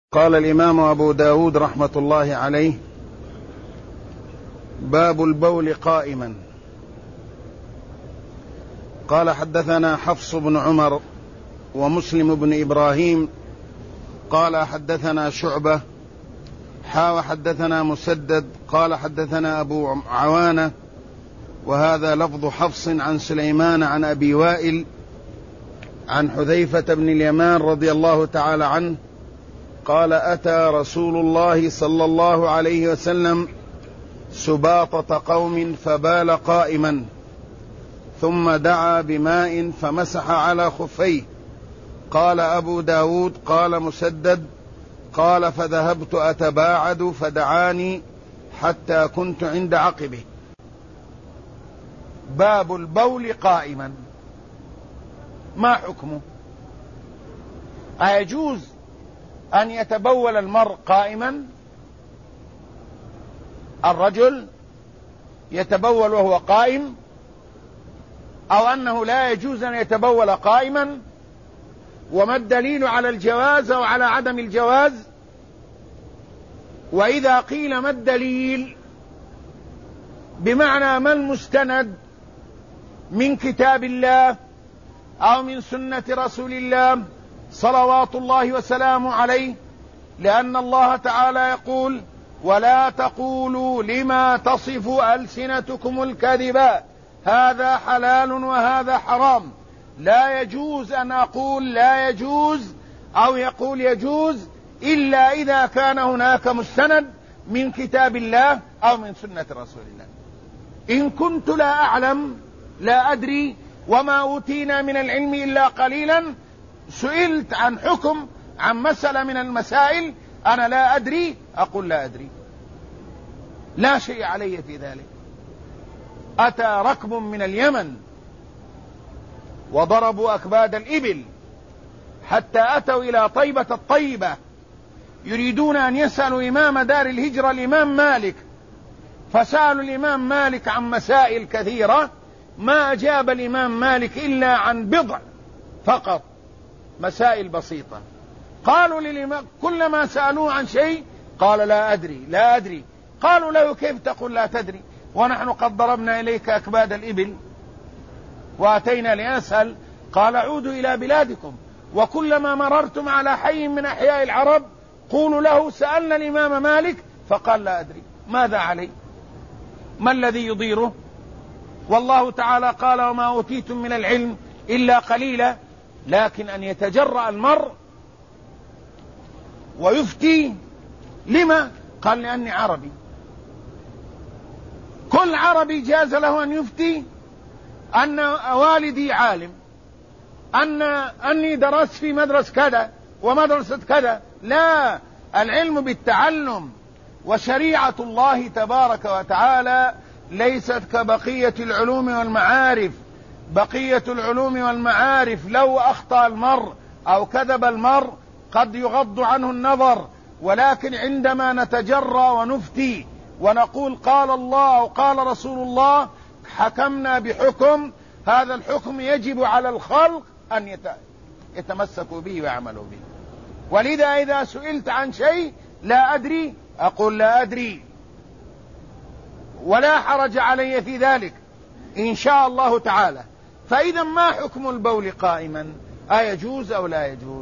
قال الإمام أبو داود رحمة الله عليه: باب البول قائما. قال: حدثنا حفص بن عمر ومسلم بن إبراهيم قال حدثنا شعبة وحدثنا مسدد قال حدثنا أبو عوانة، وهذا لفظ حفص، عن سليمان عن أبي وائل عن حذيفة بن اليمان رضي الله تعالى عنه قال: أتى رسول الله صلى الله عليه وسلم سباطة قوم فبال قائما، ثم دعا بماء فمسح على خفيه. قال أبو داود قال مسدد قال: فذهبت أتباعد فدعاني حتى كنت عند عقبه. باب البول قائما، ما حكمه؟ أيجوز أن يتبول المرء قائما؟ الرجل يتبول وهو قائم، أو أنه لا يجوز أن يتبول قائما؟ وما الدليل على الجواز أو على عدم الجواز؟ وإذا قيل ما الدليل بمعنى ما المستند من كتاب الله أو من سنة رسول الله صلوات الله وسلامه عليه، لأن الله تعالى يقول: ولا تقولوا لما تصف ألسنتكم الكذب هذا حلال وهذا حرام. لا يجوز أن أقول لا يجوز أو يقول يجوز إلا إذا كان هناك مستند من كتاب الله أو من سنة رسول الله. إن كنت لا أعلم لا أدري وما أوتينا من العلم إلا قليلا، سئلت عن حكم عن مسألة من المسائل أنا لا أدري، أقول لا أدري، لا شيء علي في ذلك. أتى ركب من اليمن وضربوا أكباد الإبل حتى أتوا إلى طيبة الطيبة، يريدون أن يسألوا إمام دار الهجرة الإمام مالك، فسألوا الإمام مالك عن مسائل كثيرة، ما أجاب الإمام مالك إلا عن بضع فقط، مسائل بسيطة. قالوا للإمام كلما سألوه عن شيء قال لا أدري لا أدري. قالوا له: كيف تقول لا تدري ونحن قد ضربنا إليك أكباد الإبل وأتينا لنسأل؟ قال: عودوا إلى بلادكم، وكلما مررتم على حي من أحياء العرب قولوا له: سألنا الإمام مالك فقال لا أدري. ماذا علي؟ ما الذي يضيره؟ والله تعالى قال: وما أوتيتم من العلم إلا قليلا. لكن أن يتجرأ المرء ويفتي، لما؟ قال: لأني عربي. كل عربي جاز له أن يفتي أن والدي عالم، أني درست في مدرسة كذا ومدرسة كذا. لا، العلم بالتعلم، وشريعة الله تبارك وتعالى ليست كبقية العلوم والمعارف. بقية العلوم والمعارف لو أخطأ المرء أو كذب المرء قد يغض عنه النظر، ولكن عندما نتجرأ ونفتي ونقول قال الله وقال رسول الله، حكمنا بحكم، هذا الحكم يجب على الخلق أن يتمسكوا به ويعملوا به. ولذا إذا سئلت عن شيء لا أدري أقول لا أدري، ولا حرج علي في ذلك إن شاء الله تعالى. فإذا ما حكم البول قائما؟ أيجوز أو لا يجوز؟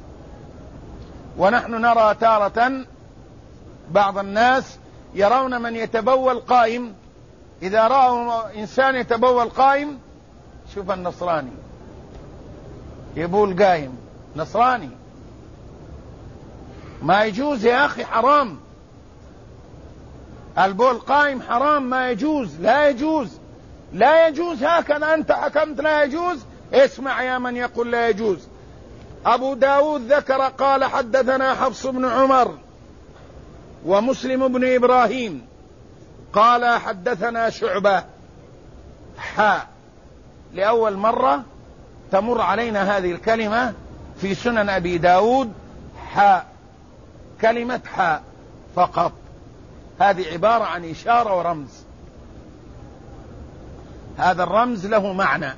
ونحن نرى تارة بعض الناس يرون من يتبول قائم، إذا رأوا إنسان يتبول قائم، شوف النصراني يبول قائم، نصراني، ما يجوز يا أخي، حرام. البول قائم حرام، ما يجوز، لا يجوز، لا يجوز. هكذا أنت حكمت لا يجوز، اسمع يا من يقول لا يجوز. أبو داود ذكر قال: حدثنا حفص بن عمر ومسلم بن إبراهيم قال حدثنا شعبة. لأول مرة تمر علينا هذه الكلمة في سنن أبي داود، كلمة فقط. هذه عبارة عن إشارة ورمز، هذا الرمز له معنى،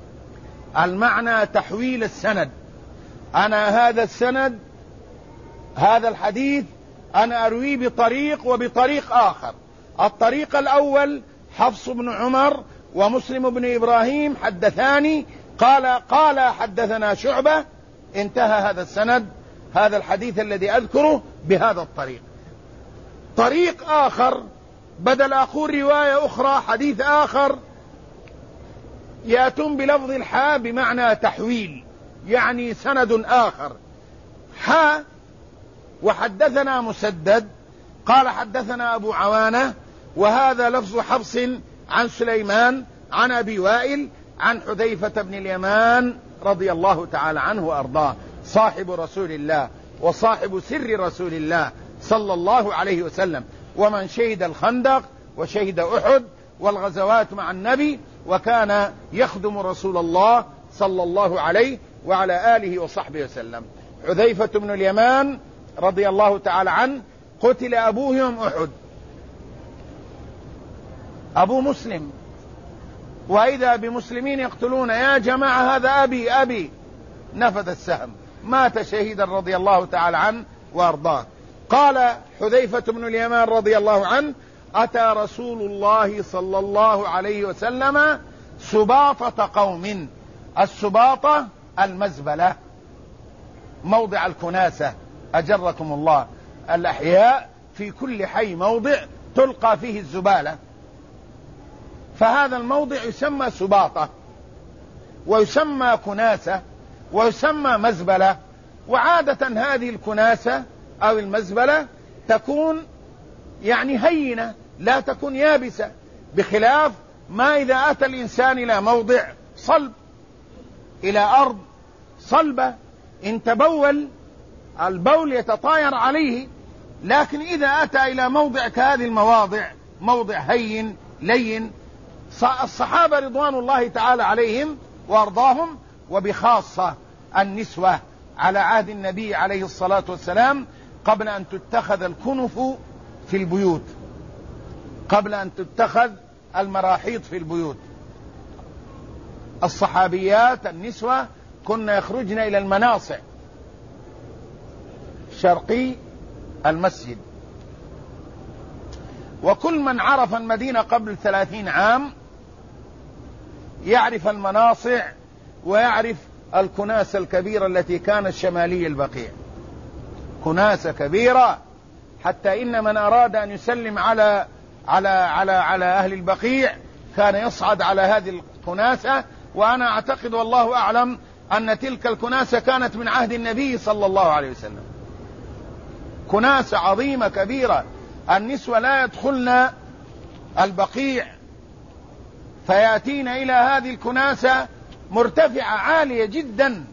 المعنى تحويل السند. أنا هذا السند هذا الحديث أنا أرويه بطريق وبطريق آخر. الطريق الأول حفص بن عمر ومسلم بن إبراهيم حدثاني قال حدثنا شعبة، انتهى هذا السند، هذا الحديث الذي أذكره بهذا الطريق. طريق آخر بدل أقول رواية أخرى حديث آخر يأتون بلفظ الحاء بمعنى تحويل، يعني سند آخر. حاء وحدثنا مسدد قال حدثنا أبو عوانة، وهذا لفظ حفص عن سليمان عن أبي وائل عن حذيفة بن اليمان رضي الله تعالى عنه وأرضاه، صاحب رسول الله وصاحب سر رسول الله صلى الله عليه وسلم، ومن شهد الخندق وشهد أحد والغزوات مع النبي، وكان يخدم رسول الله صلى الله عليه وعلى آله وصحبه وسلم. حذيفة بن اليمان رضي الله تعالى عنه قتل أبوه يوم أحد، أبو مسلم، وإذا بمسلمين يقتلون يا جماعة هذا أبي، نفذ السهم، مات شهيدا رضي الله تعالى عنه وأرضاه. قال حذيفة بن اليمان رضي الله عنه: أتى رسول الله صلى الله عليه وسلم سباطة قوم. السباطة المزبلة، موضع الكناسة، أجركم الله. الأحياء في كل حي موضع تلقى فيه الزبالة، فهذا الموضع يسمى سباطة ويسمى كناسة ويسمى مزبلة. وعادة هذه الكناسة أو المزبلة تكون يعني هينة، لا تكون يابسة، بخلاف ما إذا أتى الإنسان إلى موضع صلب، إلى أرض صلبة، إن تبول البول يتطاير عليه. لكن إذا أتى إلى موضع كهذه المواضع، موضع هين لين، الصحابة رضوان الله تعالى عليهم وأرضاهم، وبخاصة النسوة على عهد النبي عليه الصلاة والسلام، قبل أن تتخذ الكنف في البيوت، قبل أن تتخذ المراحيض في البيوت، الصحابيات النسوة كن يخرجن إلى المناصع شرقي المسجد. وكل من عرف المدينة قبل 30 عام يعرف المناصع ويعرف الكناسة الكبيرة التي كانت شمالي البقيع، كناسة كبيرة، حتى إن من أراد أن يسلم على أهل البقيع كان يصعد على هذه الكناسة. وأنا أعتقد والله أعلم أن تلك الكناسة كانت من عهد النبي صلى الله عليه وسلم، كناسة عظيمة كبيرة. النسوة لا يدخلن البقيع فيأتين إلى هذه الكناسة مرتفعة عالية جدا،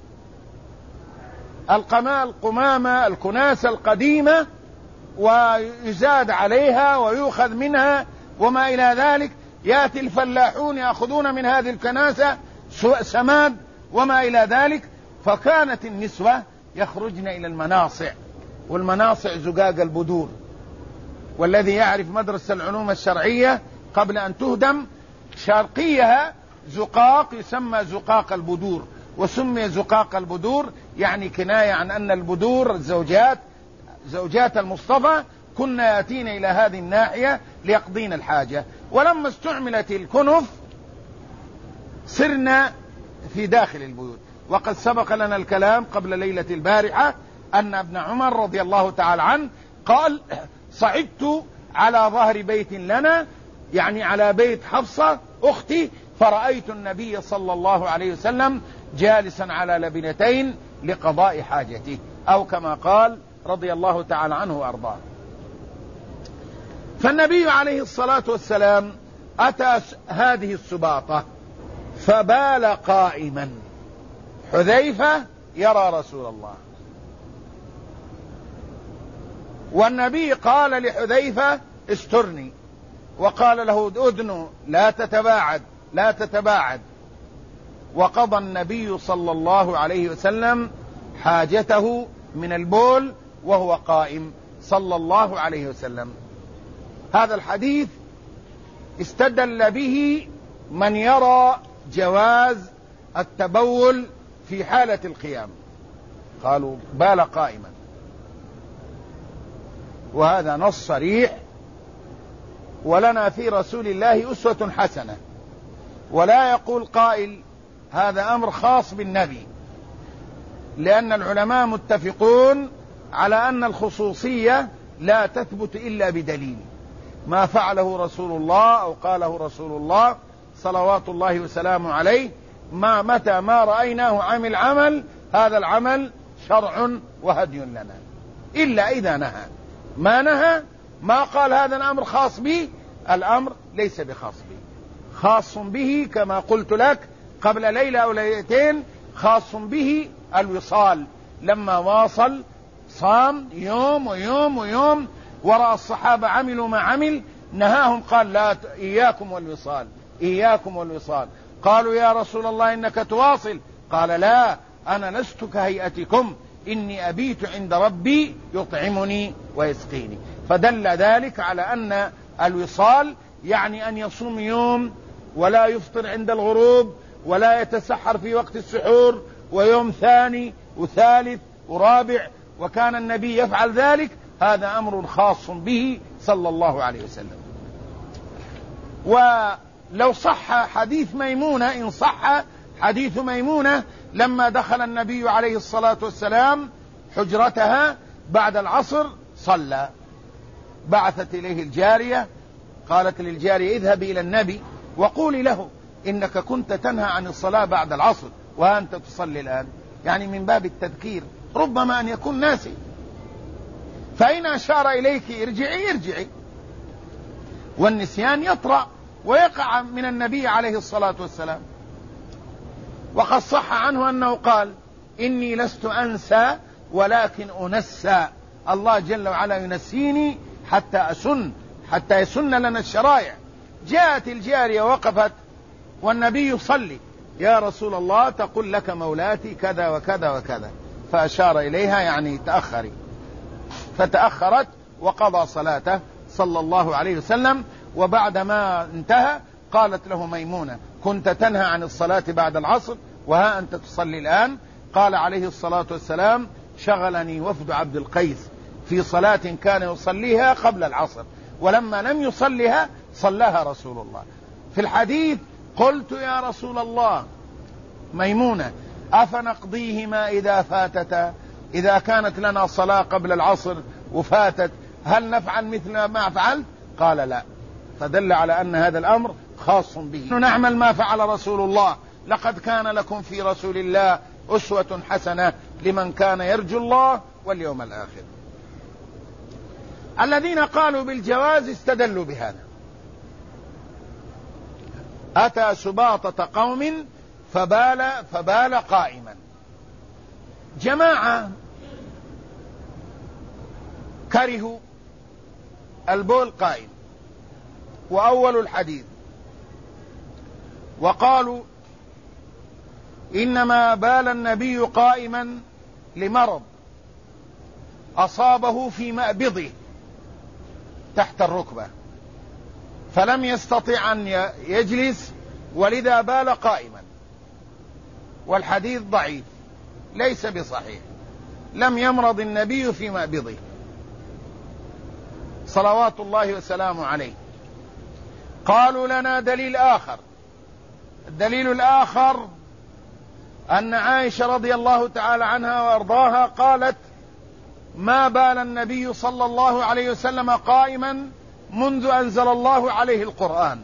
القمامة الكناسة القديمة، ويزاد عليها ويؤخذ منها وما إلى ذلك. يأتي الفلاحون يأخذون من هذه الكناسة سماد وما إلى ذلك. فكانت النسوة يخرجن إلى المناصع، والمناصع زقاق البدور. والذي يعرف مدرسة العلوم الشرعية قبل أن تهدم شرقيها زقاق يسمى زقاق البدور، وسمي زقاق البدور يعني كناية عن أن البدور زوجات المصطفى كنا يأتين إلى هذه الناحية ليقضين الحاجة. ولما استعملت الكنف صرنا في داخل البيوت. وقد سبق لنا الكلام قبل ليلة البارحة أن ابن عمر رضي الله تعالى عنه قال: صعدت على ظهر بيت لنا، يعني على بيت حفصة أختي، فرأيت النبي صلى الله عليه وسلم جالسا على لبنتين لقضاء حاجته، أو كما قال رضي الله تعالى عنه وأرضاه. فالنبي عليه الصلاة والسلام أتى هذه السباطة فبال قائما. حذيفة يرى رسول الله، والنبي قال لحذيفة: استرني، وقال له: أدنو، لا تتباعد. وقضى النبي صلى الله عليه وسلم حاجته من البول وهو قائم صلى الله عليه وسلم. هذا الحديث استدل به من يرى جواز التبول في حالة القيام، قالوا: بال قائما. وهذا نص صريح. ولنا في رسول الله أسوة حسنة. ولا يقول قائل هذا أمر خاص بالنبي، لأن العلماء متفقون على أن الخصوصية لا تثبت إلا بدليل، ما فعله رسول الله أو قاله رسول الله صلوات الله وسلامه عليه، متى ما رأيناه عمل عمل هذا العمل شرع وهدي لنا، إلا إذا نهى. ما نهى، ما قال هذا الأمر خاص به، الأمر ليس بخاص به، خاص به كما قلت لك قبل ليلة أو ليلتين، خاص به الوصال. لما واصل صام يوم ويوم ويوم، ورأى الصحابة عملوا ما عمل، نهاهم قال لا، إياكم والوصال، إياكم والوصال. قالوا يا رسول الله إنك تواصل، قال لا، أنا لست كهيئتكم، إني أبيت عند ربي يطعمني ويسقيني. فدل ذلك على أن الوصال يعني أن يصوم يوم ولا يفطر عند الغروب ولا يتسحر في وقت السحور، ويوم ثاني وثالث ورابع، وكان النبي يفعل ذلك. هذا أمر خاص به صلى الله عليه وسلم. ولو صح حديث ميمونة، إن صح حديث ميمونة لما دخل النبي عليه الصلاة والسلام حجرتها بعد العصر صلى، بعثت إليه الجارية، قالت للجارية اذهبي إلى النبي وقولي له إنك كنت تنهى عن الصلاة بعد العصر وأنت تصلي الآن، يعني من باب التذكير، ربما أن يكون ناسي، فإن أشار إليك ارجعي ارجعي. والنسيان يطرأ ويقع من النبي عليه الصلاة والسلام. وقد صح عنه أنه قال إني لست أنسى ولكن أنسى، الله جل وعلا ينسيني حتى أسن، حتى يسن لنا الشرائع. جاءت الجارية وقفت والنبي يصلي، يا رسول الله تقول لك مولاتي كذا وكذا وكذا، فأشار إليها يعني تأخري، فتأخرت وقضى صلاته صلى الله عليه وسلم. وبعدما انتهى قالت له ميمونة كنت تنهى عن الصلاة بعد العصر وها أنت تصلي الآن. قال عليه الصلاة والسلام شغلني وفد عبد القيس في صلاة كان يصليها قبل العصر، ولما لم يصلها صلاها رسول الله. في الحديث قلت يا رسول الله ميمونة أفنقضيهما إذا فاتتا، إذا كانت لنا صلاة قبل العصر وفاتت هل نفعل مثل ما فعلت؟ قال لا، فدل على أن هذا الأمر خاص به. نعمل ما فعل رسول الله، لقد كان لكم في رسول الله أسوة حسنة لمن كان يرجو الله واليوم الآخر. الذين قالوا بالجواز استدلوا بهذا، أتى سباطة قوم فبال قائما. جماعة كرهوا البول قائم، وأول الحديث وقالوا إنما بال النبي قائما لمرض أصابه في مأبضه تحت الركبة فلم يستطع أن يجلس ولذا بال قائما. والحديث ضعيف ليس بصحيح، لم يمرض النبي في مأبضه صلوات الله وسلامه عليه. قالوا لنا دليل آخر، الدليل الآخر أن عائشة رضي الله تعالى عنها وأرضاها قالت ما بال النبي صلى الله عليه وسلم قائما منذ أنزل الله عليه القرآن.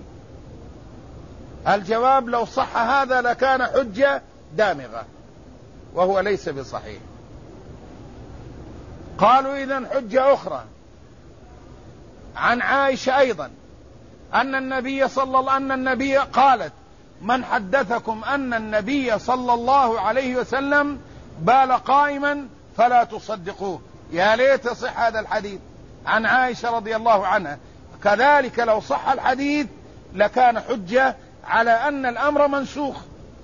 الجواب لو صح هذا لكان حجة دامغة، وهو ليس بصحيح. قالوا إذن حجة أخرى عن عائشة أيضا أن النبي قالت من حدثكم أن النبي صلى الله عليه وسلم بال قائما فلا تصدقوه. يا ليت صح هذا الحديث عن عائشة رضي الله عنها. كذلك لو صح الحديث لكان حجة على أن الأمر منسوخ.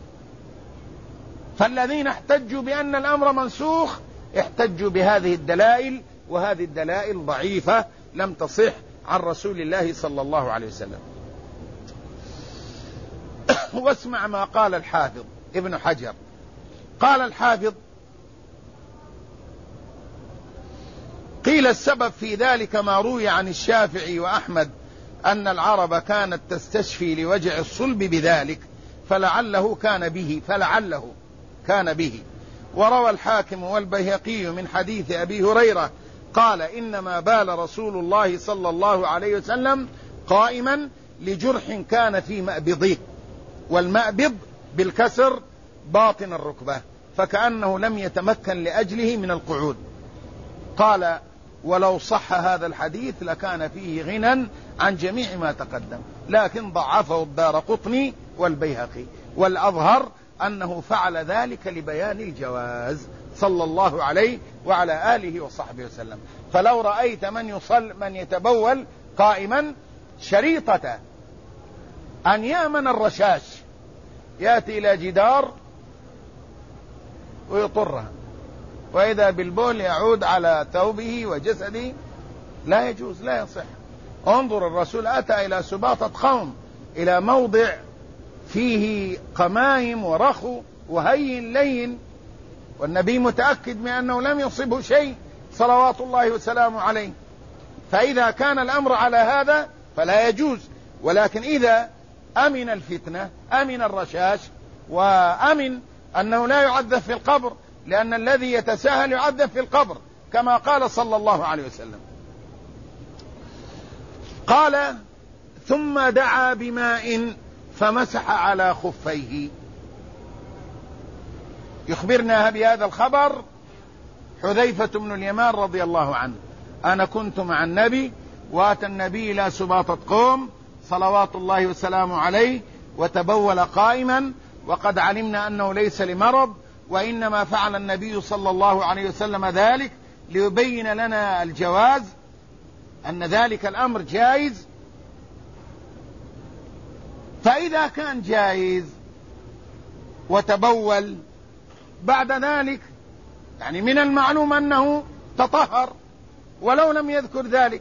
فالذين احتجوا بأن الأمر منسوخ احتجوا بهذه الدلائل، وهذه الدلائل ضعيفة لم تصح عن رسول الله صلى الله عليه وسلم. واسمع ما قال الحافظ ابن حجر. قال الحافظ قيل السبب في ذلك ما روي عن الشافعي وأحمد أن العرب كانت تستشفي لوجع الصلب بذلك، فلعله كان به. وروى الحاكم والبيهقي من حديث أبي هريرة قال: إنما بال رسول الله صلى الله عليه وسلم قائما لجرح كان في مأبضه، والمأبض بالكسر باطن الركبة، فكأنه لم يتمكن لأجله من القعود. قال: ولو صح هذا الحديث لكان فيه غنى عن جميع ما تقدم، لكن ضعفه الدارقطني والبيهقي، والأظهر أنه فعل ذلك لبيان الجواز صلى الله عليه وعلى آله وصحبه وسلم. فلو رأيت من يتبول قائما شريطة أن يأمن الرشاش، يأتي إلى جدار ويطرها، وإذا بالبول يعود على ثوبه وجسده، لا يجوز، لا يصح. انظر، الرسول أتى إلى سباطة قوم، إلى موضع فيه قمايم ورخو وهين لين، والنبي متأكد من أنه لم يصبه شيء صلوات الله وسلامه عليه. فإذا كان الأمر على هذا فلا يجوز، ولكن إذا أمن الفتنة، أمن الرشاش، وأمن أنه لا يعذب في القبر، لأن الذي يتساهل يعذب في القبر كما قال صلى الله عليه وسلم. قال: ثم دعا بماء فمسح على خفيه. يخبرنا بهذا الخبر حذيفة بن اليمان رضي الله عنه: أنا كنت مع النبي، وأتى النبي إلى سباطة قوم صلوات الله وسلامه عليه، وتبول قائما، وقد علمنا أنه ليس لمرض، وإنما فعل النبي صلى الله عليه وسلم ذلك ليبين لنا الجواز، أن ذلك الأمر جائز. فإذا كان جائز وتبول بعد ذلك، يعني من المعلوم أنه تطهر ولو لم يذكر ذلك.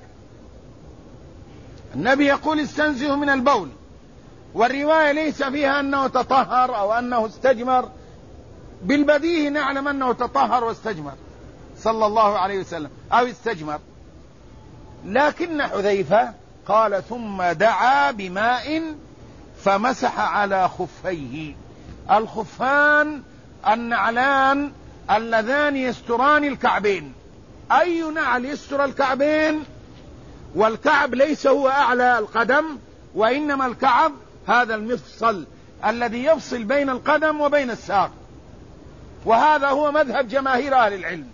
النبي يقول: استنزه من البول، والرواية ليس فيها أنه تطهر أو أنه استجمر، بالبديهي نعلم أنه تطهر واستجمر صلى الله عليه وسلم، أو استجمر. لكن حذيفة قال: ثم دعا بماء فمسح على خفيه. الخفان النعلان اللذان يستران الكعبين. أي نعل يستر الكعبين؟ والكعب ليس هو أعلى القدم، وإنما الكعب هذا المفصل الذي يفصل بين القدم وبين الساق، وهذا هو مذهب جماهير أهل العلم.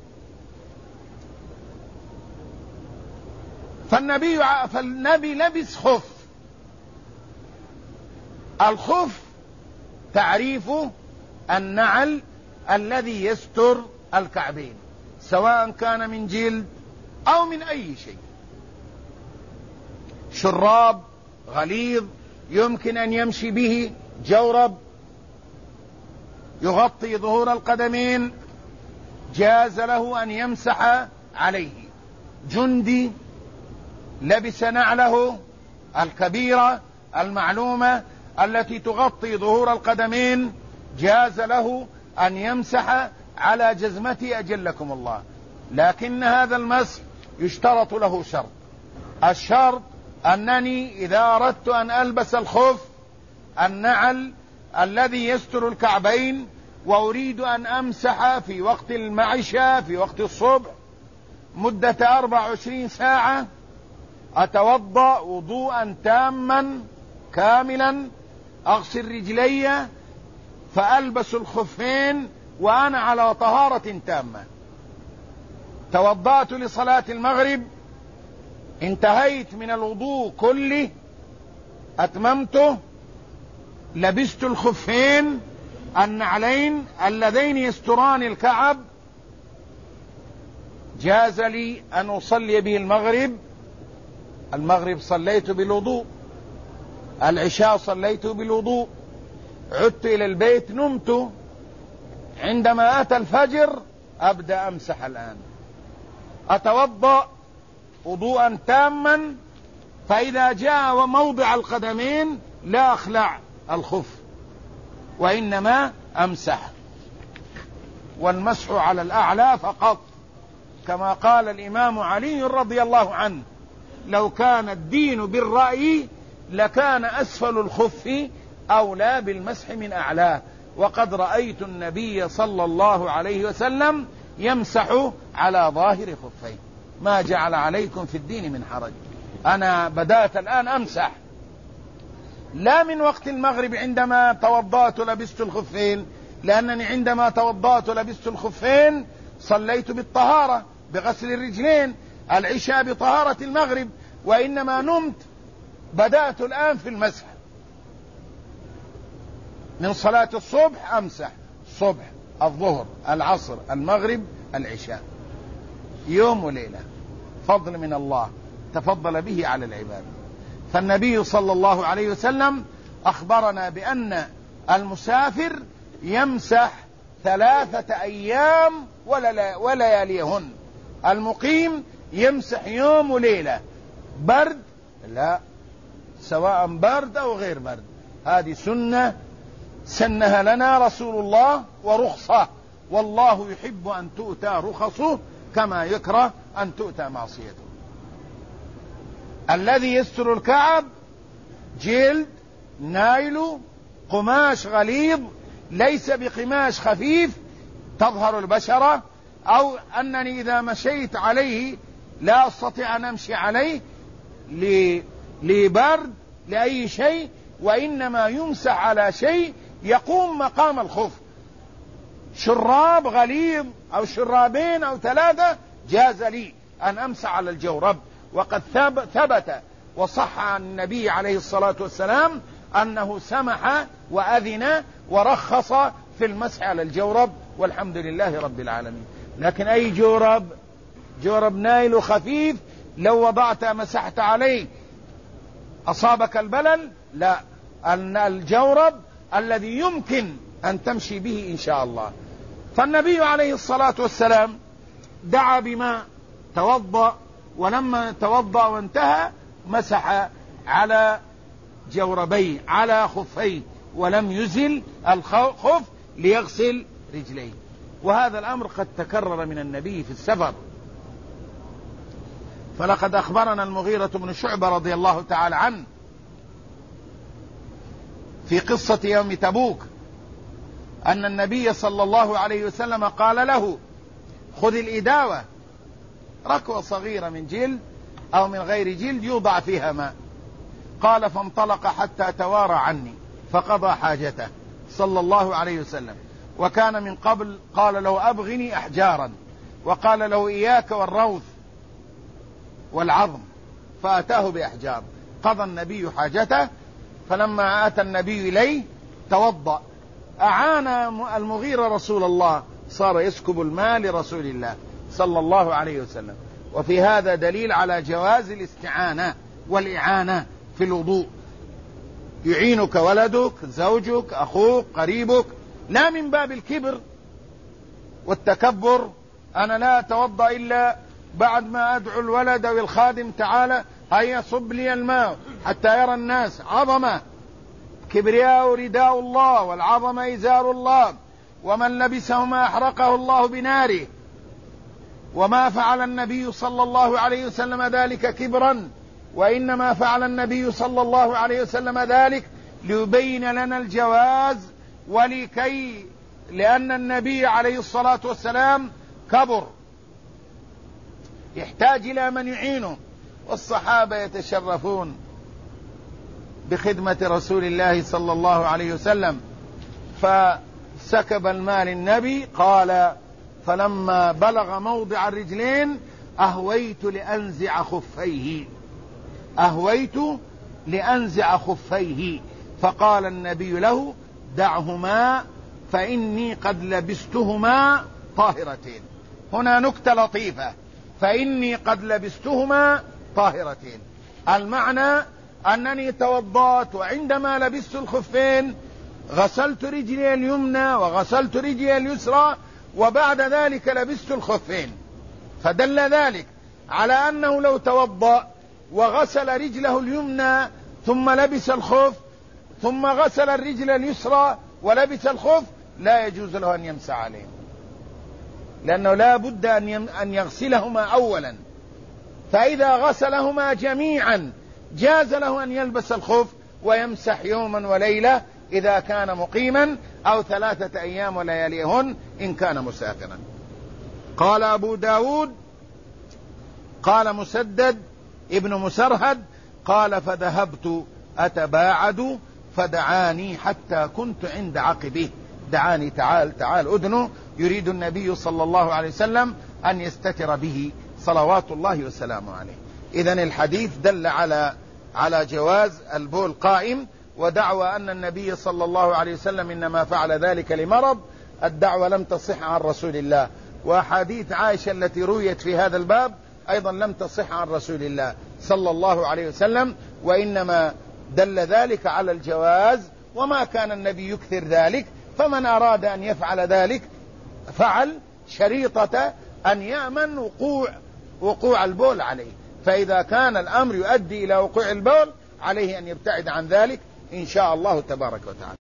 فالنبي لبس خف. الخف تعريفه النعل الذي يستر الكعبين، سواء كان من جلد أو من أي شيء، شراب غليظ يمكن أن يمشي به، جورب يغطي ظهور القدمين، جاز له أن يمسح عليه. جندي لبس نعله الكبيرة المعلومة التي تغطي ظهور القدمين، جاز له أن يمسح على جزمته أجلكم الله. لكن هذا المسح يشترط له شرط. الشرط أنني إذا أردت أن ألبس الخف النعل الذي يستر الكعبين، وأريد أن أمسح في وقت المعشة في وقت الصبح مدة 24 ساعة، أتوضأ وضوءا تاما كاملا، أغسل رجلي، فألبس الخفين وأنا على طهارة تامة. توضأت لصلاة المغرب، انتهيت من الوضوء كله، أتممته، لبست الخفين النعلين اللذين يستران الكعب، جاز لي أن أصلي به المغرب صليت بالوضوء، العشاء صليت بالوضوء، عدت إلى البيت نمت، عندما أتى الفجر أبدأ أمسح الآن، أتوضأ وضوءا تاما، فإذا جاء موضع القدمين لا أخلع الخف وإنما أمسح، والمسح على الأعلى فقط، كما قال الإمام علي رضي الله عنه: لو كان الدين بالرأي لكان أسفل الخف أولى بالمسح من أعلاه، وقد رأيت النبي صلى الله عليه وسلم يمسح على ظاهر خفيه. ما جعل عليكم في الدين من حرج. أنا بدأت الآن أمسح، لا من وقت المغرب عندما توضأت لبست الخفين، لأنني عندما توضأت لبست الخفين صليت بالطهارة بغسل الرجلين، العشاء بطهارة المغرب، وإنما نمت. بدأت الآن في المسح من صلاة الصبح، أمسح الصبح، الظهر، العصر، المغرب، العشاء، يوم وليلة، فضل من الله تفضل به على العباد. فالنبي صلى الله عليه وسلم أخبرنا بأن المسافر يمسح 3 أيام ولياليهن، المقيم يمسح يوم وليلة، برد لا، سواء برد أو غير برد. هذه سنة سنها لنا رسول الله ورخصة، والله يحب أن تؤتى رخصه كما يكره أن تؤتى معصيته. الذي يستر الكعب جلد نايل قماش غليظ، ليس بقماش خفيف تظهر البشرة، أو أنني إذا مشيت عليه لا أستطيع أن أمشي عليه لبرد لأي شيء، وإنما يمسح على شيء يقوم مقام الخف. شراب غليظ أو شرابين أو 3 جاز لي أن أمسح على الجورب، وقد ثبت وصح عن النبي عليه الصلاة والسلام أنه سمح وأذن ورخص في المسح على الجورب، والحمد لله رب العالمين. لكن أي جورب نايل خفيف لو وضعت مسحت عليه أصابك البلل؟ لا، الجورب الذي يمكن أن تمشي به إن شاء الله. فالنبي عليه الصلاة والسلام دعا بماء، توضأ، ولما توضأ وانتهى مسح على جوربيه على خفيه، ولم يزل الخف ليغسل رجليه. وهذا الأمر قد تكرر من النبي في السفر، فلقد أخبرنا المغيرة بن شعبة رضي الله تعالى عنه في قصة يوم تبوك أن النبي صلى الله عليه وسلم قال له: خذ الإداوة، ركوة صغيرة من جلد أو من غير جلد يوضع فيها ماء. قال: فانطلق حتى توارى عني فقضى حاجته صلى الله عليه وسلم. وكان من قبل قال له: أبغني أحجارا، وقال له: إياك والروث والعظم، فأتاه بأحجار. قضى النبي حاجته، فلما أتى النبي إليه توضأ، أعان المغيرة رسول الله، صار يسكب الماء لرسول الله صلى الله عليه وسلم. وفي هذا دليل على جواز الاستعانة والإعانة في الوضوء. يعينك ولدك، زوجك، أخوك، قريبك، لا من باب الكبر والتكبر. أنا لا أتوضأ إلا بعد ما أدعو الولد أو الخادم: تعالى هيا صب لي الماء حتى يرى الناس. عظمة، كبرياء رداء الله، والعظمة إزار الله، ومن لبسهما أحرقه الله بناره. وما فعل النبي صلى الله عليه وسلم ذلك كبرا، وإنما فعل النبي صلى الله عليه وسلم ذلك ليبين لنا الجواز، لأن النبي عليه الصلاة والسلام كبر، يحتاج إلى من يعينه. والصحابة يتشرفون بخدمة رسول الله صلى الله عليه وسلم، فسكب الماء للنبي. قال: فلما بلغ موضع الرجلين أهويت لأنزع خفيه، فقال النبي له: دعهما فإني قد لبستهما طاهرتين. هنا نكتة لطيفة: فإني قد لبستهما طاهرتين. المعنى أنني توضأت، وعندما لبست الخفين غسلت رجلي اليمنى وغسلت رجلي اليسرى، وبعد ذلك لبست الخفين. فدل ذلك على أنه لو توضأ وغسل رجله اليمنى ثم لبس الخف، ثم غسل الرجل اليسرى ولبس الخف، لا يجوز له أن يمسح عليه. لأنه لا بد أن يغسلهما أولا، فإذا غسلهما جميعا جاز له أن يلبس الخف ويمسح يوما وليلة إذا كان مقيما، أو 3 أيام ولياليهن إن كان مسافرا. قال أبو داود قال مسدد ابن مسرهد قال فذهبت أتباعد فدعاني حتى كنت عند عقبه، دعاني تعال أدنه، يريد النبي صلى الله عليه وسلم أن يستتر به صلوات الله وسلامه عليه. إذن الحديث دل على جواز البول قائم، ودعوى أن النبي صلى الله عليه وسلم إنما فعل ذلك لمرض، الدعوة لم تصح عن رسول الله. وأحاديث عائشة التي رويت في هذا الباب أيضا لم تصح عن رسول الله صلى الله عليه وسلم، وإنما دل ذلك على الجواز، وما كان النبي يكثر ذلك، فمن أراد أن يفعل ذلك فعل، شريطة أن يأمن وقوع البول عليه. فإذا كان الأمر يؤدي إلى وقوع البول عليه أن يبتعد عن ذلك إن شاء الله تبارك وتعالى.